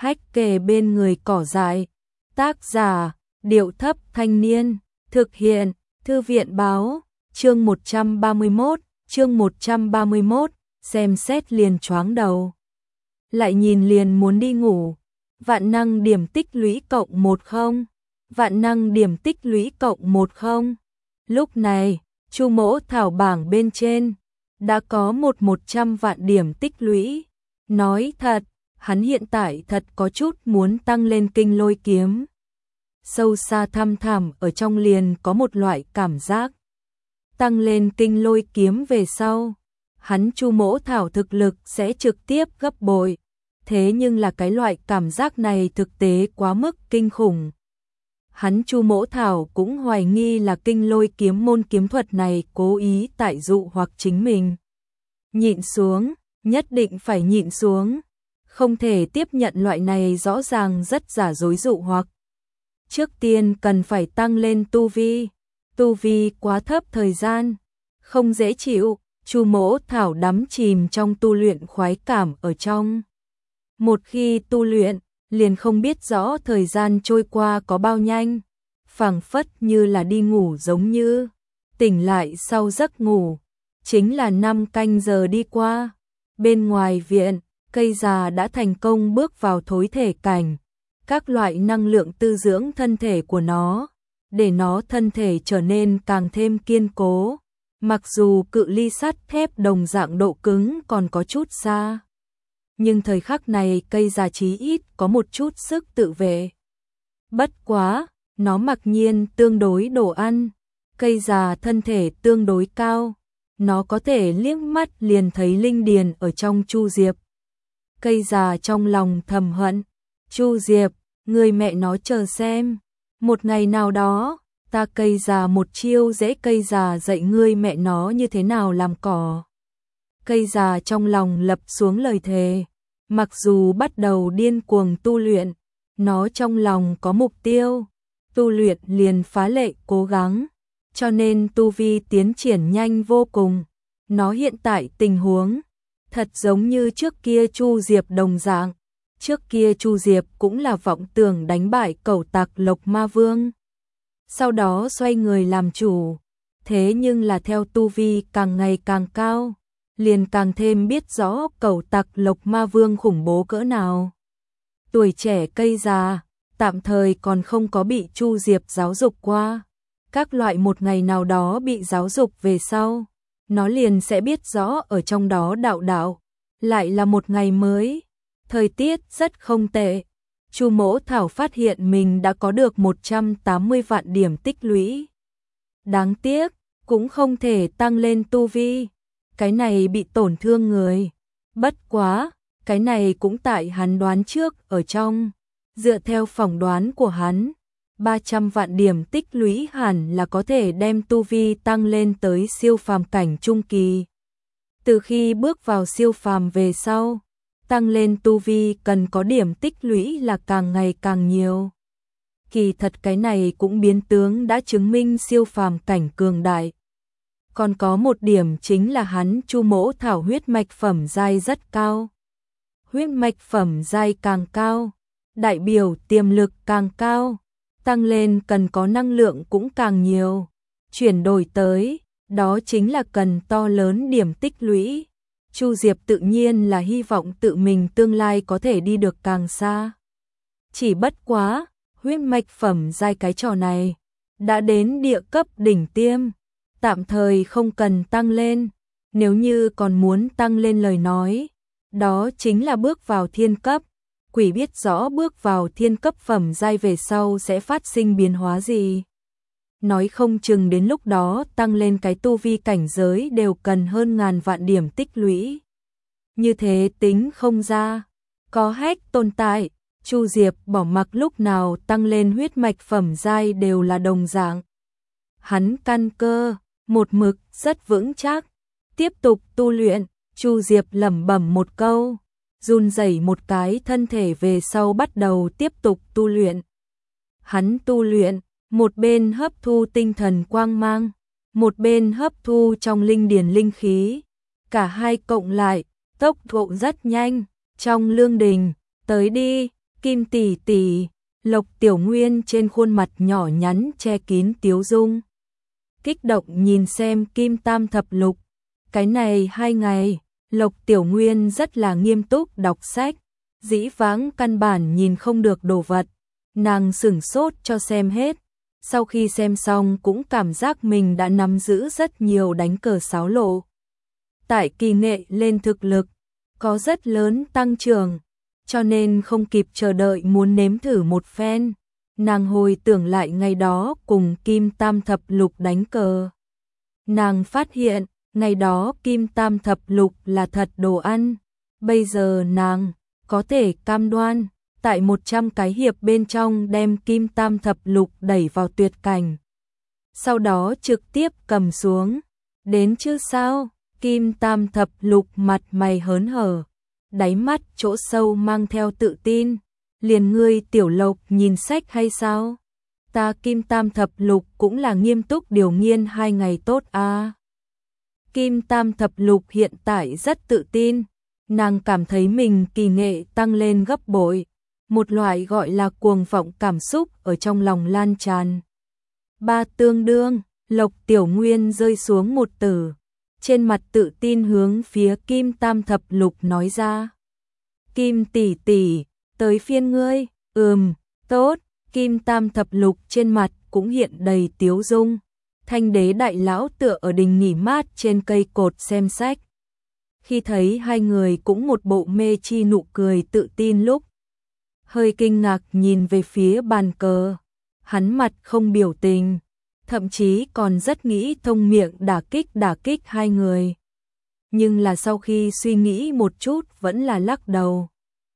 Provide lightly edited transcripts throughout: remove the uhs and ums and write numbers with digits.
hách kề bên người cỏ dại. Tác giả, Điệu Thấp Thanh Niên. Thực hiện, Thư viện Báo. Chương 131, xem xét liền choáng đầu. Lại nhìn liền muốn đi ngủ. Vạn năng điểm tích lũy cộng 1 không? Vạn năng điểm tích lũy cộng 1 không? Lúc này, Chu Mỗ Thảo bảng bên trên đã có 100 vạn điểm tích lũy. Nói thật, hắn hiện tại thật có chút muốn tăng lên kinh lôi kiếm. Sâu xa thăm thẳm ở trong liền có một loại cảm giác. Tăng lên kinh lôi kiếm về sau, hắn Chu Mỗ Thảo thực lực sẽ trực tiếp gấp bội. Thế nhưng là cái loại cảm giác này thực tế quá mức kinh khủng. Hắn Chu Mỗ Thảo cũng hoài nghi là kinh lôi kiếm môn kiếm thuật này cố ý tại dụ hoặc chính mình. Nhịn xuống, nhất định phải nhịn xuống. Không thể tiếp nhận loại này rõ ràng rất giả dối dụ hoặc. Trước tiên cần phải tăng lên tu vi. Tu vi quá thấp thời gian, không dễ chịu. Chu Mỗ Thảo đắm chìm trong tu luyện khoái cảm ở trong. Một khi tu luyện, liền không biết rõ thời gian trôi qua có bao nhanh, phảng phất như là đi ngủ giống như. Tỉnh lại sau giấc ngủ, chính là 5 canh giờ đi qua. Bên ngoài viện, cây già đã thành công bước vào thối thể cảnh. Các loại năng lượng tư dưỡng thân thể của nó, để nó thân thể trở nên càng thêm kiên cố. Mặc dù cự ly sắt thép đồng dạng độ cứng còn có chút xa, nhưng thời khắc này cây già chí ít có một chút sức tự vệ. Bất quá, nó mặc nhiên tương đối đồ ăn. Cây già thân thể tương đối cao, nó có thể liếc mắt liền thấy linh điền ở trong Chu Diệp. Cây già trong lòng thầm hận, Chu Diệp, người mẹ nó chờ xem, một ngày nào đó, ta cây già một chiêu dễ cây già dạy ngươi mẹ nó như thế nào làm cỏ. Cây già trong lòng lập xuống lời thề, mặc dù bắt đầu điên cuồng tu luyện, nó trong lòng có mục tiêu, tu luyện liền phá lệ cố gắng, cho nên tu vi tiến triển nhanh vô cùng. Nó hiện tại tình huống, thật giống như trước kia Chu Diệp đồng dạng. Trước kia Chu Diệp cũng là vọng tưởng đánh bại cẩu tặc Lộc Ma Vương. Sau đó xoay người làm chủ, thế nhưng là theo tu vi càng ngày càng cao, liền càng thêm biết rõ cẩu tặc Lộc Ma Vương khủng bố cỡ nào. Tuổi trẻ cây già, tạm thời còn không có bị Chu Diệp giáo dục qua. Các loại một ngày nào đó bị giáo dục về sau, nó liền sẽ biết rõ ở trong đó đạo đạo. Lại là một ngày mới, thời tiết rất không tệ. Chu Mỗ Thảo phát hiện mình đã có được 180 vạn điểm tích lũy. Đáng tiếc, cũng không thể tăng lên tu vi. Cái này bị tổn thương người. Bất quá, cái này cũng tại hắn đoán trước ở trong. Dựa theo phỏng đoán của hắn, 300 vạn điểm tích lũy hẳn là có thể đem tu vi tăng lên tới siêu phàm cảnh trung kỳ. Từ khi bước vào siêu phàm về sau, tăng lên tu vi cần có điểm tích lũy là càng ngày càng nhiều. Kỳ thật cái này cũng biến tướng đã chứng minh siêu phàm cảnh cường đại. Còn có một điểm chính là hắn Chu Mỗ Thảo huyết mạch phẩm giai rất cao. Huyết mạch phẩm giai càng cao, đại biểu tiềm lực càng cao, tăng lên cần có năng lượng cũng càng nhiều. Chuyển đổi tới, đó chính là cần to lớn điểm tích lũy. Chu Diệp tự nhiên là hy vọng tự mình tương lai có thể đi được càng xa. Chỉ bất quá, huyết mạch phẩm giai cái trò này đã đến địa cấp đỉnh tiêm, tạm thời không cần tăng lên. Nếu như còn muốn tăng lên lời nói, đó chính là bước vào thiên cấp. Quỷ biết rõ bước vào thiên cấp phẩm giai về sau sẽ phát sinh biến hóa gì. Nói không chừng đến lúc đó tăng lên cái tu vi cảnh giới đều cần hơn ngàn vạn điểm tích lũy. Như thế tính không ra, có hách tồn tại, Chu Diệp bỏ mặc lúc nào tăng lên huyết mạch phẩm giai đều là đồng dạng. Hắn căn cơ, một mực rất vững chắc, tiếp tục tu luyện. Chu Diệp lẩm bẩm một câu, run rẩy một cái thân thể về sau bắt đầu tiếp tục tu luyện. Hắn tu luyện, một bên hấp thu tinh thần quang mang, một bên hấp thu trong linh điền linh khí. Cả hai cộng lại, tốc độ rất nhanh. Trong lương đình, tới đi, Kim tỷ tỷ, Lộc Tiểu Nguyên trên khuôn mặt nhỏ nhắn che kín tiếu dung. Kích động nhìn xem Kim Tam Thập Lục. Cái này 2 ngày, Lộc Tiểu Nguyên rất là nghiêm túc đọc sách, dĩ vãng căn bản nhìn không được đồ vật, nàng sửng sốt cho xem hết. Sau khi xem xong cũng cảm giác mình đã nắm giữ rất nhiều đánh cờ sáo lộ. Tại kỳ nghệ lên thực lực, có rất lớn tăng trưởng, cho nên không kịp chờ đợi muốn nếm thử một phen. Nàng hồi tưởng lại ngày đó cùng Kim Tam Thập Lục đánh cờ. Nàng phát hiện, ngày đó Kim Tam Thập Lục là thật đồ ăn. Bây giờ nàng có thể cam đoan, tại 100 cái hiệp bên trong đem Kim Tam Thập Lục đẩy vào tuyệt cảnh. Sau đó trực tiếp cầm xuống. Đến chứ sao? Kim Tam Thập Lục mặt mày hớn hở, đáy mắt chỗ sâu mang theo tự tin. Liền ngươi Tiểu Lộc nhìn sách hay sao? Ta Kim Tam Thập Lục cũng là nghiêm túc điều nghiên 2 ngày tốt à. Kim Tam Thập Lục hiện tại rất tự tin, nàng cảm thấy mình kỳ nghệ tăng lên gấp bội, một loại gọi là cuồng vọng cảm xúc ở trong lòng lan tràn. 3 tương đương, Lộc Tiểu Nguyên rơi xuống một tử, trên mặt tự tin hướng phía Kim Tam Thập Lục nói ra. Kim tỷ tỷ, tới phiên ngươi. Tốt. Kim Tam Thập Lục trên mặt cũng hiện đầy tiếu dung. Thanh đế đại lão tựa ở đình nghỉ mát trên cây cột xem sách. Khi thấy hai người cũng một bộ mê chi nụ cười tự tin lúc, hơi kinh ngạc nhìn về phía bàn cờ. Hắn mặt không biểu tình, thậm chí còn rất nghĩ thông miệng đả kích hai người. Nhưng là sau khi suy nghĩ một chút vẫn là lắc đầu.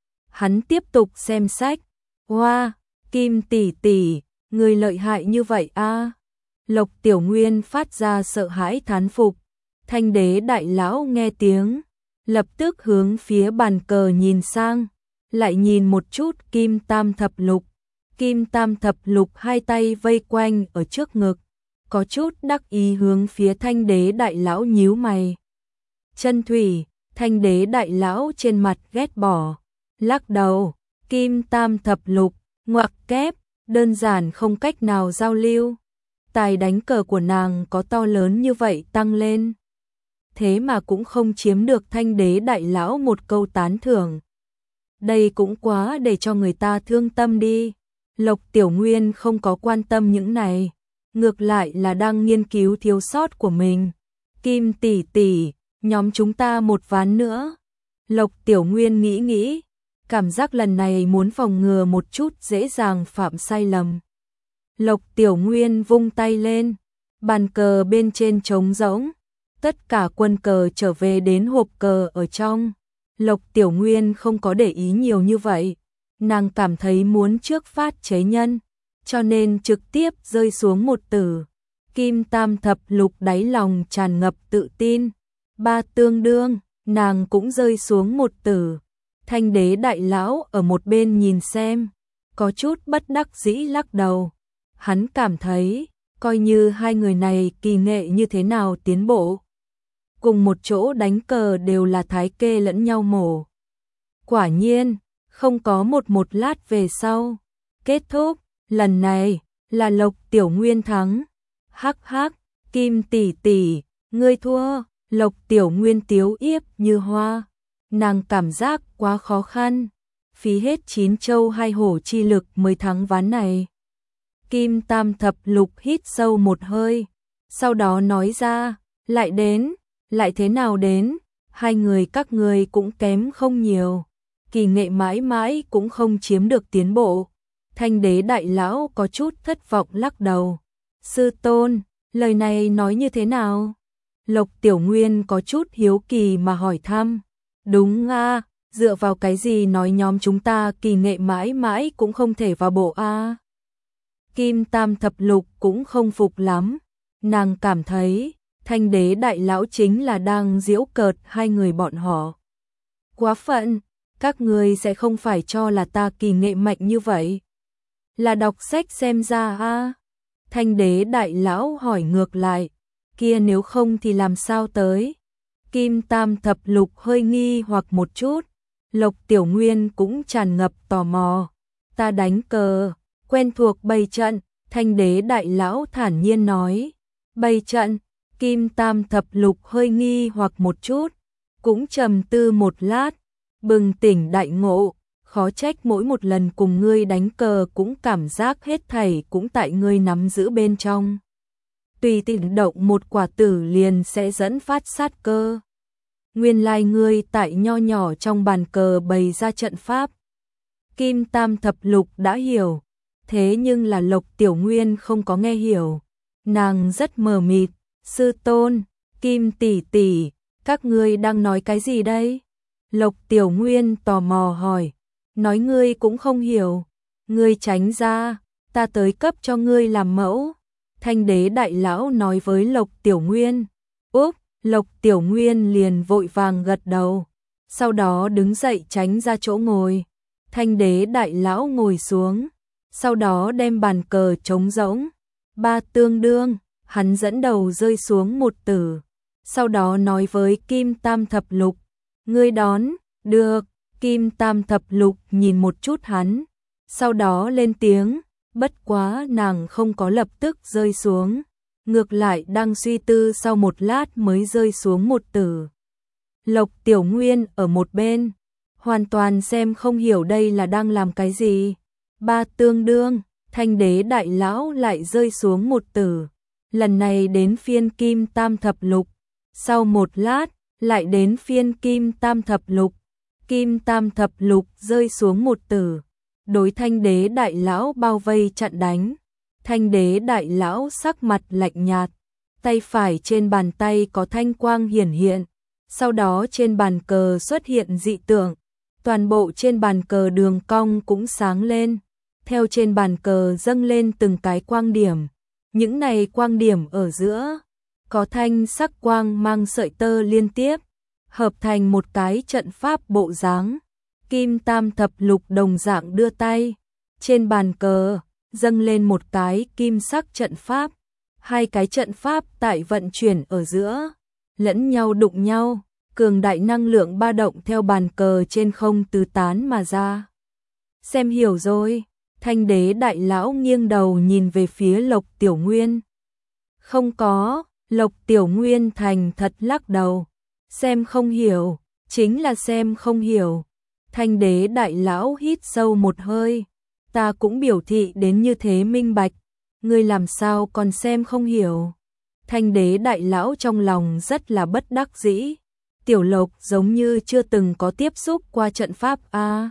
Hắn tiếp tục xem sách. Hoa, Kim tỷ tỷ, người lợi hại như vậy a. Lộc Tiểu Nguyên phát ra sợ hãi thán phục. Thanh đế đại lão nghe tiếng, lập tức hướng phía bàn cờ nhìn sang, lại nhìn một chút Kim Tam Thập Lục. Kim Tam Thập Lục hai tay vây quanh ở trước ngực, có chút đắc ý hướng phía thanh đế đại lão nhíu mày. Chân thủy, thanh đế đại lão trên mặt ghét bỏ, lắc đầu. Kim Tam Thập Lục, ngoặc kép, đơn giản không cách nào giao lưu. Tài đánh cờ của nàng có to lớn như vậy tăng lên, thế mà cũng không chiếm được thanh đế đại lão một câu tán thưởng. Đây cũng quá để cho người ta thương tâm đi. Lộc Tiểu Nguyên không có quan tâm những này, ngược lại là đang nghiên cứu thiếu sót của mình. Kim tỷ tỷ, nhóm chúng ta một ván nữa. Lộc Tiểu Nguyên nghĩ, cảm giác lần này muốn phòng ngừa một chút dễ dàng phạm sai lầm. Lộc Tiểu Nguyên vung tay lên, bàn cờ bên trên trống rỗng, tất cả quân cờ trở về đến hộp cờ ở trong. Lộc Tiểu Nguyên không có để ý nhiều như vậy, nàng cảm thấy muốn trước phát chế nhân, cho nên trực tiếp rơi xuống một tử. Kim Tam Thập Lục đáy lòng tràn ngập tự tin. 3 tương đương, nàng cũng rơi xuống một tử. Thanh đế đại lão ở một bên nhìn xem, có chút bất đắc dĩ lắc đầu. Hắn cảm thấy, coi như hai người này kỳ nghệ như thế nào tiến bộ, cùng một chỗ đánh cờ đều là thái kê lẫn nhau mổ. Quả nhiên, không có một lát về sau, kết thúc, lần này là Lộc Tiểu Nguyên thắng. Hắc hắc, Kim tỷ tỷ, ngươi thua. Lộc Tiểu Nguyên tiếu yếp như hoa, nàng cảm giác quá khó khăn, phí hết 9 châu 2 hổ chi lực mới thắng ván này. Kim Tam Thập Lục hít sâu một hơi, sau đó nói ra, lại đến, lại thế nào đến, hai người các người cũng kém không nhiều, kỳ nghệ mãi mãi cũng không chiếm được tiến bộ. Thanh đế đại lão có chút thất vọng lắc đầu. Sư tôn, lời này nói như thế nào? Lộc Tiểu Nguyên có chút hiếu kỳ mà hỏi thăm. Đúng a, dựa vào cái gì nói nhóm chúng ta kỳ nghệ mãi mãi cũng không thể vào bộ a? Kim Tam Thập Lục cũng không phục lắm, nàng cảm thấy thanh đế đại lão chính là đang giễu cợt hai người bọn họ. Quá phận, các người sẽ không phải cho là ta kỳ nghệ mạnh như vậy. Là đọc sách xem ra a? Thanh đế đại lão hỏi ngược lại, kia nếu không thì làm sao tới? Kim Tam Thập Lục hơi nghi hoặc một chút, Lộc Tiểu Nguyên cũng tràn ngập tò mò, Ta đánh cờ, quen thuộc bày trận, Thanh đế đại lão thản nhiên nói. Bày trận, Kim Tam thập lục hơi nghi hoặc một chút, cũng trầm tư một lát, bừng tỉnh đại ngộ, khó trách mỗi một lần cùng ngươi đánh cờ cũng cảm giác hết thảy cũng tại ngươi nắm giữ bên trong. Tùy tiện động một quả tử liền sẽ dẫn phát sát cơ. Nguyên lai ngươi tại nho nhỏ trong bàn cờ bày ra trận pháp. Kim Tam thập lục đã hiểu, thế nhưng là Lộc Tiểu Nguyên không có nghe hiểu. Nàng rất mờ mịt, sư tôn, Kim tỷ tỷ, các ngươi đang nói cái gì đây? Lộc Tiểu Nguyên tò mò hỏi, nói ngươi cũng không hiểu, ngươi tránh ra, ta tới cấp cho ngươi làm mẫu. Thanh đế đại lão nói với Lộc Tiểu Nguyên. Úp, Lộc Tiểu Nguyên liền vội vàng gật đầu, sau đó đứng dậy tránh ra chỗ ngồi. Thanh đế đại lão ngồi xuống, sau đó đem bàn cờ trống rỗng, ba tương đương, hắn dẫn đầu rơi xuống một tử, sau đó nói với Kim Tam thập lục, ngươi đón, được. Kim Tam thập lục nhìn một chút hắn, sau đó lên tiếng, bất quá nàng không có lập tức rơi xuống, ngược lại đang suy tư sau một lát mới rơi xuống một tử. Lộc Tiểu Nguyên ở một bên, hoàn toàn xem không hiểu đây là đang làm cái gì. Ba tương đương, Thanh đế đại lão lại rơi xuống một tử, lần này đến phiên Kim Tam thập lục, sau một lát lại đến phiên Kim Tam thập lục. Kim Tam thập lục rơi xuống một tử, đối Thanh đế đại lão bao vây chặn đánh. Thanh đế đại lão sắc mặt lạnh nhạt, tay phải trên bàn tay có thanh quang hiển hiện, sau đó trên bàn cờ xuất hiện dị tượng, toàn bộ trên bàn cờ đường cong cũng sáng lên, theo trên bàn cờ dâng lên từng cái quang điểm, những này quang điểm ở giữa có thanh sắc quang mang sợi tơ liên tiếp, hợp thành một cái trận pháp bộ dáng. Kim Tam thập lục đồng dạng đưa tay, trên bàn cờ dâng lên một cái kim sắc trận pháp, hai cái trận pháp tại vận chuyển ở giữa, lẫn nhau đụng nhau, cường đại năng lượng ba động theo bàn cờ trên không tứ tán mà ra. Xem hiểu rồi, Thanh đế đại lão nghiêng đầu nhìn về phía Lộc Tiểu Nguyên. Không có, Lộc Tiểu Nguyên thành thật lắc đầu. Xem không hiểu, chính là xem không hiểu. Thanh đế đại lão hít sâu một hơi, ta cũng biểu thị đến như thế minh bạch, ngươi làm sao còn xem không hiểu. Thanh đế đại lão trong lòng rất là bất đắc dĩ, Tiểu Lộc giống như chưa từng có tiếp xúc qua trận pháp a.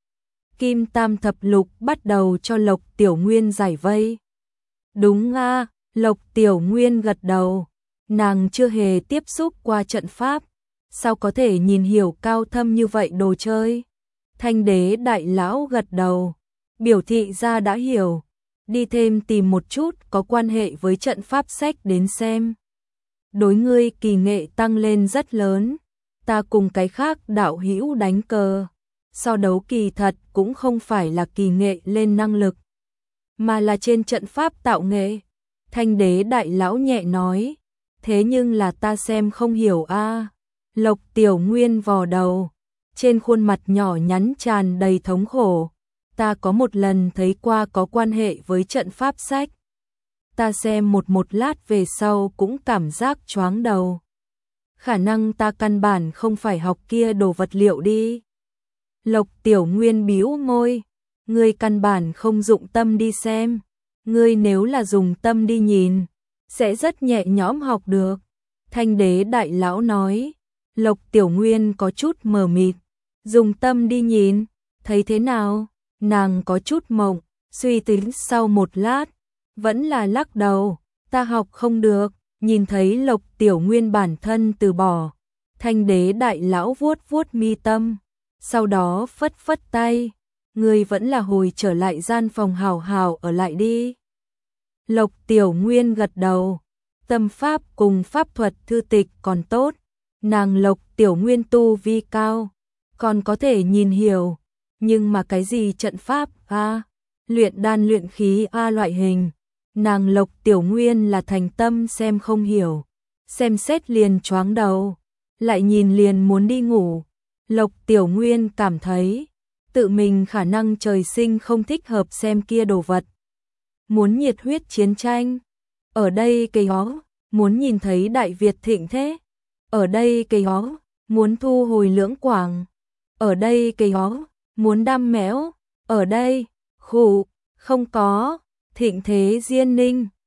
Kim Tam thập lục bắt đầu cho Lộc Tiểu Nguyên giải vây. Đúng a, Lộc Tiểu Nguyên gật đầu. Nàng chưa hề tiếp xúc qua trận pháp, sao có thể nhìn hiểu cao thâm như vậy đồ chơi. Thanh đế đại lão gật đầu, biểu thị ra đã hiểu, đi thêm tìm một chút có quan hệ với trận pháp sách đến xem. Đối ngươi kỳ nghệ tăng lên rất lớn, ta cùng cái khác đạo hữu đánh cờ, so đấu kỳ thật cũng không phải là kỳ nghệ lên năng lực, mà là trên trận pháp tạo nghệ. Thanh đế đại lão nhẹ nói, thế nhưng là ta xem không hiểu a. Lộc Tiểu Nguyên vò đầu, trên khuôn mặt nhỏ nhắn tràn đầy thống khổ. Ta có một lần thấy qua có quan hệ với trận pháp sách. Ta xem một lát về sau cũng cảm giác choáng đầu. Khả năng ta căn bản không phải học kia đồ vật liệu đi. Lộc Tiểu Nguyên bĩu môi, ngươi căn bản không dụng tâm đi xem. Ngươi nếu là dùng tâm đi nhìn, sẽ rất nhẹ nhõm học được. Thanh đế đại lão nói. Lộc Tiểu Nguyên có chút mờ mịt, dùng tâm đi nhìn, thấy thế nào? Nàng có chút mộng, suy tính sau một lát, vẫn là lắc đầu, ta học không được. Nhìn thấy Lộc Tiểu Nguyên bản thân từ bỏ, Thanh đế đại lão vuốt vuốt mi tâm, sau đó phất phất tay, ngươi vẫn là hồi trở lại gian phòng hào hào ở lại đi. Lộc Tiểu Nguyên gật đầu, tâm pháp cùng pháp thuật thư tịch còn tốt, nàng Lộc Tiểu Nguyên tu vi cao, còn có thể nhìn hiểu, nhưng mà cái gì trận pháp a, luyện đan luyện khí a loại hình, nàng Lộc Tiểu Nguyên là thành tâm xem không hiểu, xem xét liền choáng đầu, lại nhìn liền muốn đi ngủ. Lộc Tiểu Nguyên cảm thấy tự mình khả năng trời sinh không thích hợp xem kia đồ vật. Muốn nhiệt huyết chiến tranh, ở đây cây ó, muốn nhìn thấy Đại Việt thịnh thế, ở đây cây ó, muốn thu hồi Lưỡng Quảng, ở đây cây ó, muốn đam mẽo, ở đây, khụ, không có, thịnh thế Diên Ninh.